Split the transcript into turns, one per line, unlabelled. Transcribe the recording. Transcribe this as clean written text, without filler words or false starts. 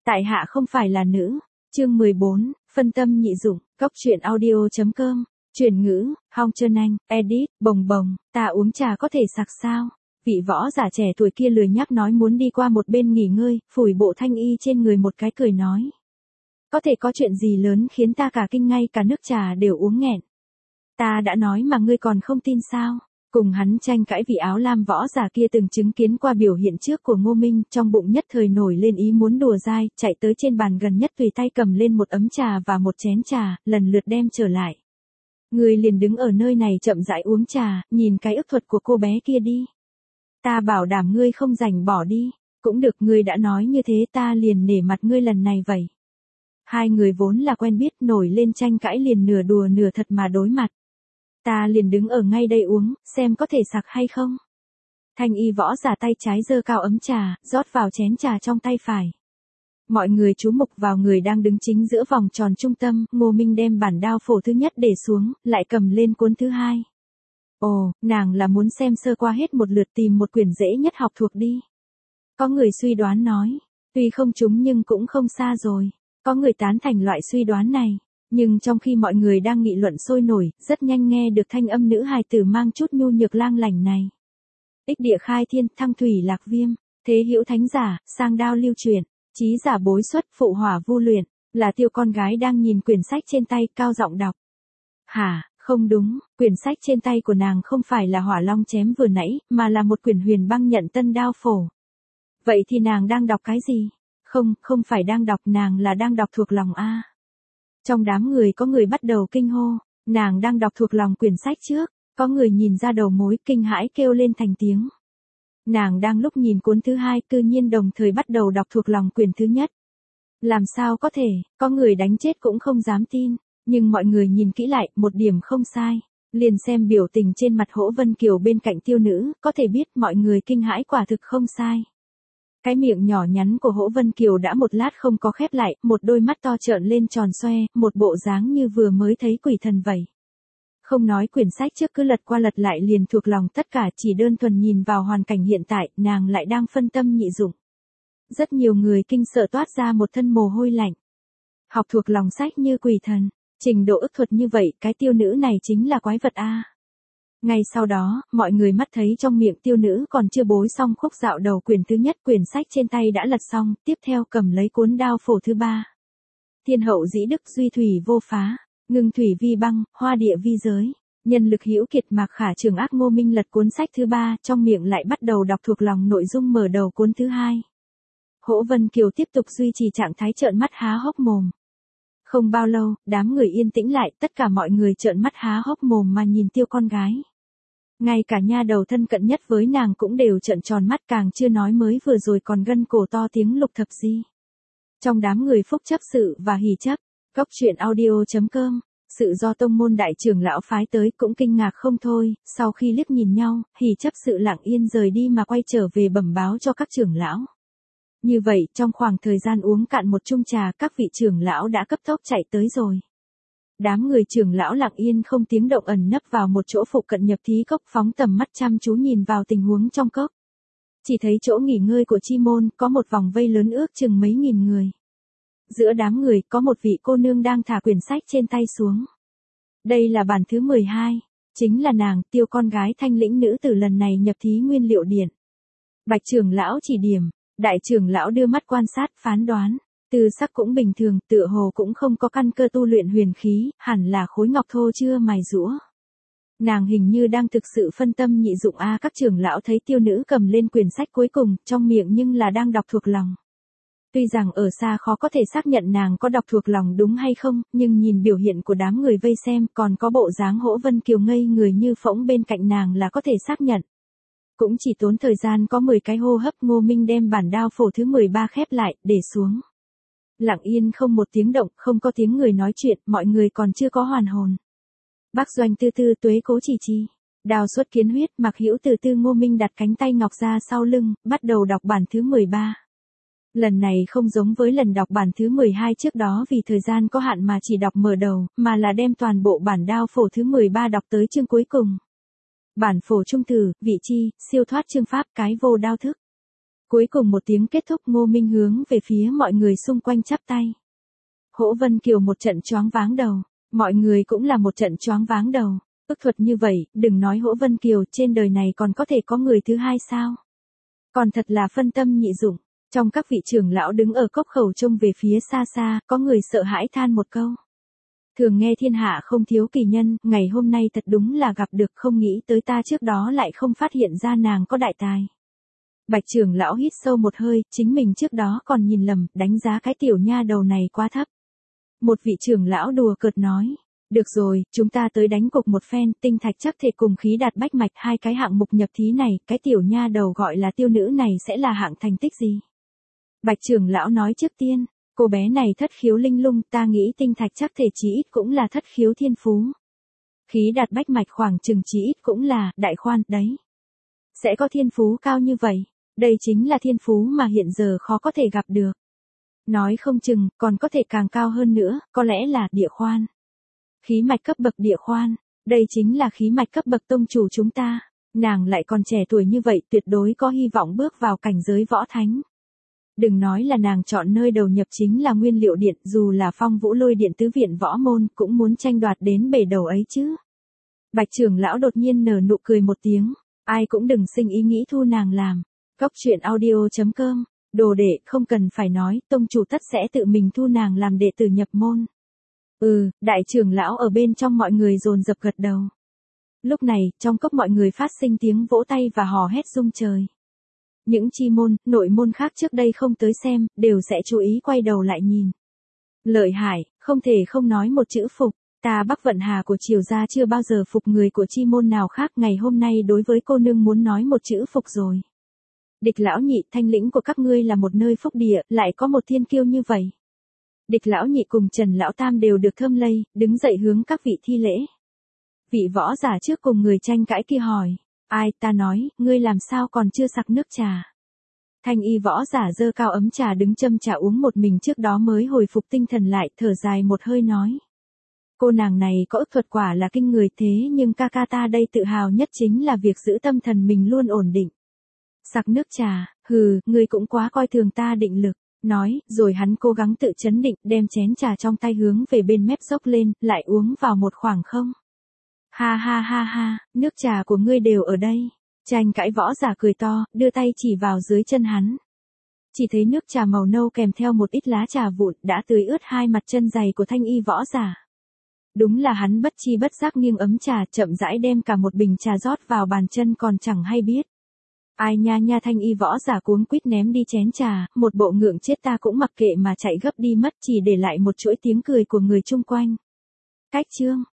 Tại hạ không phải là nữ. Chương 14, phân tâm nhị dụng, cốc truyện audio.com, chuyển ngữ, Hong Trân Anh, edit, bồng bồng, ta uống trà có thể sặc sao? Vị võ giả trẻ tuổi kia lười nhác nói muốn đi qua một bên nghỉ ngơi, phủi bộ thanh y trên người một cái cười nói. Có thể có chuyện gì lớn khiến ta cả kinh ngay cả nước trà đều uống nghẹn. Ta đã nói mà ngươi còn không tin sao? Cùng hắn tranh cãi vị áo lam võ giả kia từng chứng kiến qua biểu hiện trước của Ngô Minh, trong bụng nhất thời nổi lên ý muốn đùa dai, chạy tới trên bàn gần nhất tùy tay cầm lên một ấm trà và một chén trà, lần lượt đem trở lại. Ngươi liền đứng ở nơi này chậm rãi uống trà, nhìn cái ức thuật của cô bé kia đi. Ta bảo đảm ngươi không rảnh bỏ đi, cũng được, ngươi đã nói như thế ta liền nể mặt ngươi lần này vậy. Hai người vốn là quen biết, nổi lên tranh cãi liền nửa đùa nửa thật mà đối mặt. Ta liền đứng ở ngay đây uống, xem có thể sặc hay không. Thanh y võ giả tay trái giơ cao ấm trà, rót vào chén trà trong tay phải. Mọi người chú mục vào người đang đứng chính giữa vòng tròn trung tâm, Ngô Minh đem bản đao phổ thứ nhất để xuống, lại cầm lên cuốn thứ hai. Ồ, nàng là muốn xem sơ qua hết một lượt tìm một quyển dễ nhất học thuộc đi. Có người suy đoán nói, tuy không trúng nhưng cũng không xa rồi. Có người tán thành loại suy đoán này. Nhưng trong khi mọi người đang nghị luận sôi nổi, rất nhanh nghe được thanh âm nữ hài tử mang chút nhu nhược lang lảnh này. Ích địa khai thiên, thăng thủy lạc viêm, thế hữu thánh giả, sang đao lưu truyền, chí giả bối xuất, phụ hỏa vu luyện, là Tiêu con gái đang nhìn quyển sách trên tay, cao giọng đọc. Hả, không đúng, quyển sách trên tay của nàng không phải là hỏa long chém vừa nãy, mà là một quyển huyền băng nhận tân đao phổ. Vậy thì nàng đang đọc cái gì? Không phải đang đọc, nàng là đang đọc thuộc lòng a. Trong đám người có người bắt đầu kinh hô, nàng đang đọc thuộc lòng quyển sách trước, có người nhìn ra đầu mối kinh hãi kêu lên thành tiếng. Nàng đang lúc nhìn cuốn thứ hai cư nhiên đồng thời bắt đầu đọc thuộc lòng quyển thứ nhất. Làm sao có thể, có người đánh chết cũng không dám tin, nhưng mọi người nhìn kỹ lại, một điểm không sai. Liền xem biểu tình trên mặt Hỗ Vân Kiều bên cạnh Tiêu nữ, có thể biết mọi người kinh hãi quả thực không sai. Cái miệng nhỏ nhắn của Hỗ Vân Kiều đã một lát không có khép lại, một đôi mắt to trợn lên tròn xoe, một bộ dáng như vừa mới thấy quỷ thần vậy. Không nói quyển sách trước cứ lật qua lật lại liền thuộc lòng tất cả, chỉ đơn thuần nhìn vào hoàn cảnh hiện tại, nàng lại đang phân tâm nhị dụng. Rất nhiều người kinh sợ toát ra một thân mồ hôi lạnh. Học thuộc lòng sách như quỷ thần, trình độ ức thuật như vậy, cái Tiêu nữ này chính là quái vật a. Ngay sau đó, mọi người mắt thấy trong miệng Tiêu nữ còn chưa bối xong khúc dạo đầu quyển thứ nhất, quyển sách trên tay đã lật xong, tiếp theo cầm lấy cuốn đao phổ thứ ba. Thiên hậu dĩ đức, duy thủy vô phá, ngưng thủy vi băng, hoa địa vi giới, nhân lực hữu kiệt mạc khả trường ác. Ngô Minh lật cuốn sách thứ ba, trong miệng lại bắt đầu đọc thuộc lòng nội dung mở đầu cuốn thứ hai. Hỗ Vân Kiều tiếp tục duy trì trạng thái trợn mắt há hốc mồm. Không bao lâu, đám người yên tĩnh lại, tất cả mọi người trợn mắt há hốc mồm mà nhìn Tiêu con gái. Ngay cả nha đầu thân cận nhất với nàng cũng đều trợn tròn mắt, càng chưa nói mới vừa rồi còn gân cổ to tiếng lục thập di. Trong đám người Phúc chấp sự và Hỉ chấp, cốc truyện audio.com, sự do tông môn đại trưởng lão phái tới cũng kinh ngạc không thôi, sau khi liếc nhìn nhau, Hỉ chấp sự lặng yên rời đi mà quay trở về bẩm báo cho các trưởng lão. Như vậy, trong khoảng thời gian uống cạn một chung trà, các vị trưởng lão đã cấp tốc chạy tới rồi. Đám người trưởng lão lặng yên không tiếng động ẩn nấp vào một chỗ phụ cận nhập thí cốc, phóng tầm mắt chăm chú nhìn vào tình huống trong cốc. Chỉ thấy chỗ nghỉ ngơi của chi môn có một vòng vây lớn ước chừng mấy nghìn người. Giữa đám người có một vị cô nương đang thả quyển sách trên tay xuống. Đây là bản thứ 12, chính là nàng, Tiêu con gái thanh lĩnh nữ tử lần này nhập thí nguyên liệu điện. Bạch trưởng lão chỉ điểm, đại trưởng lão đưa mắt quan sát phán đoán. Tư sắc cũng bình thường, tựa hồ cũng không có căn cơ tu luyện huyền khí, hẳn là khối ngọc thô chưa mài rũa. Nàng hình như đang thực sự phân tâm nhị dụng a. Các trưởng lão thấy Tiêu nữ cầm lên quyển sách cuối cùng, trong miệng nhưng là đang đọc thuộc lòng. Tuy rằng ở xa khó có thể xác nhận nàng có đọc thuộc lòng đúng hay không, nhưng nhìn biểu hiện của đám người vây xem, còn có bộ dáng Hỗ Vân Kiều ngây người như phỗng bên cạnh nàng là có thể xác nhận. Cũng chỉ tốn thời gian có 10 cái hô hấp, Ngô Minh đem bản đao phổ thứ 13 khép lại, để xuống. Lặng yên không một tiếng động, không có tiếng người nói chuyện, mọi người còn chưa có hoàn hồn. Bác Doanh tư tư, Tuế Cố Chỉ Chi, Đào Xuất Kiến Huyết, Mạc Hữu từ từ. Ngô Minh đặt cánh tay ngọc ra sau lưng, bắt đầu đọc bản thứ 13. Lần này không giống với lần đọc bản thứ 12 trước đó vì thời gian có hạn mà chỉ đọc mở đầu, mà là đem toàn bộ bản đao phổ thứ 13 đọc tới chương cuối cùng. Bản phổ trung tử, vị chi, siêu thoát chương pháp, cái vô đao thức. Cuối cùng một tiếng kết thúc, Ngô Minh hướng về phía mọi người xung quanh chắp tay. Hỗ Vân Kiều một trận choáng váng đầu, mọi người cũng là một trận choáng váng đầu. Ước thuật như vậy, đừng nói Hỗ Vân Kiều, trên đời này còn có thể có người thứ hai sao? Còn thật là phân tâm nhị dụng. Trong các vị trưởng lão đứng ở cốc khẩu trông về phía xa xa, có người sợ hãi than một câu. Thường nghe thiên hạ không thiếu kỳ nhân, ngày hôm nay thật đúng là gặp được, không nghĩ tới ta trước đó lại không phát hiện ra nàng có đại tài. Bạch trưởng lão hít sâu một hơi, chính mình trước đó còn nhìn lầm, đánh giá cái tiểu nha đầu này quá thấp. Một vị trưởng lão đùa cợt nói, được rồi, chúng ta tới đánh cục một phen, tinh thạch chắc thể cùng khí đạt bách mạch, hai cái hạng mục nhập thí này, cái tiểu nha đầu gọi là Tiêu nữ này sẽ là hạng thành tích gì? Bạch trưởng lão nói trước tiên, cô bé này thất khiếu linh lung, ta nghĩ tinh thạch chắc thể chí ít cũng là thất khiếu thiên phú. Khí đạt bách mạch khoảng chừng chí ít cũng là đại khoan, đấy. Sẽ có thiên phú cao như vậy, đây chính là thiên phú mà hiện giờ khó có thể gặp được. Nói không chừng, còn có thể càng cao hơn nữa, có lẽ là địa khoan. Khí mạch cấp bậc địa khoan, đây chính là khí mạch cấp bậc tông chủ chúng ta, nàng lại còn trẻ tuổi như vậy, tuyệt đối có hy vọng bước vào cảnh giới võ thánh. Đừng nói là nàng chọn nơi đầu nhập chính là Nguyên Liệu Điện, dù là Phong Vũ Lôi Điện tứ viện võ môn cũng muốn tranh đoạt đến bể đầu ấy chứ. Bạch trưởng lão đột nhiên nở nụ cười một tiếng, ai cũng đừng sinh ý nghĩ thu nàng làm. Cốc truyện audio.com, đồ đệ không cần phải nói, tông chủ tất sẽ tự mình thu nàng làm đệ tử nhập môn. Đại trưởng lão ở bên trong mọi người dồn dập gật đầu. Lúc này, trong cốc mọi người phát sinh tiếng vỗ tay và hò hét rung trời. Những chi môn, nội môn khác trước đây không tới xem, đều sẽ chú ý quay đầu lại nhìn. Lợi hại, không thể không nói một chữ phục, ta Bắc Vận Hà của Triều gia chưa bao giờ phục người của chi môn nào khác, ngày hôm nay đối với cô nương muốn nói một chữ phục rồi. Địch lão nhị, Thanh Lĩnh của các ngươi là một nơi phúc địa, lại có một thiên kiêu như vậy. Địch lão nhị cùng Trần lão tam đều được thơm lây, đứng dậy hướng các vị thi lễ. Vị võ giả trước cùng người tranh cãi kia hỏi, ai, ta nói, ngươi làm sao còn chưa sặc nước trà. Thanh y võ giả giơ cao ấm trà đứng châm trà uống một mình, trước đó mới hồi phục tinh thần lại, thở dài một hơi nói. Cô nàng này có ức thuật quả là kinh người, thế nhưng ca ca ta đây tự hào nhất chính là việc giữ tâm thần mình luôn ổn định. Sặc nước trà, ngươi cũng quá coi thường ta định lực. Nói, rồi hắn cố gắng tự chấn định, đem chén trà trong tay hướng về bên mép dốc lên, lại uống vào một khoảng không. Ha ha ha ha, nước trà của ngươi đều ở đây. Tranh cãi võ giả cười to, đưa tay chỉ vào dưới chân hắn. Chỉ thấy nước trà màu nâu kèm theo một ít lá trà vụn đã tưới ướt hai mặt chân giày của thanh y võ giả. Đúng là hắn bất chi bất giác nghiêng ấm trà, chậm rãi đem cả một bình trà rót vào bàn chân còn chẳng hay biết. Ai nha nha, thanh y võ giả cuống quýt ném đi chén trà, một bộ ngượng chết ta cũng mặc kệ mà chạy gấp đi mất, chỉ để lại một chuỗi tiếng cười của người chung quanh. Cách chương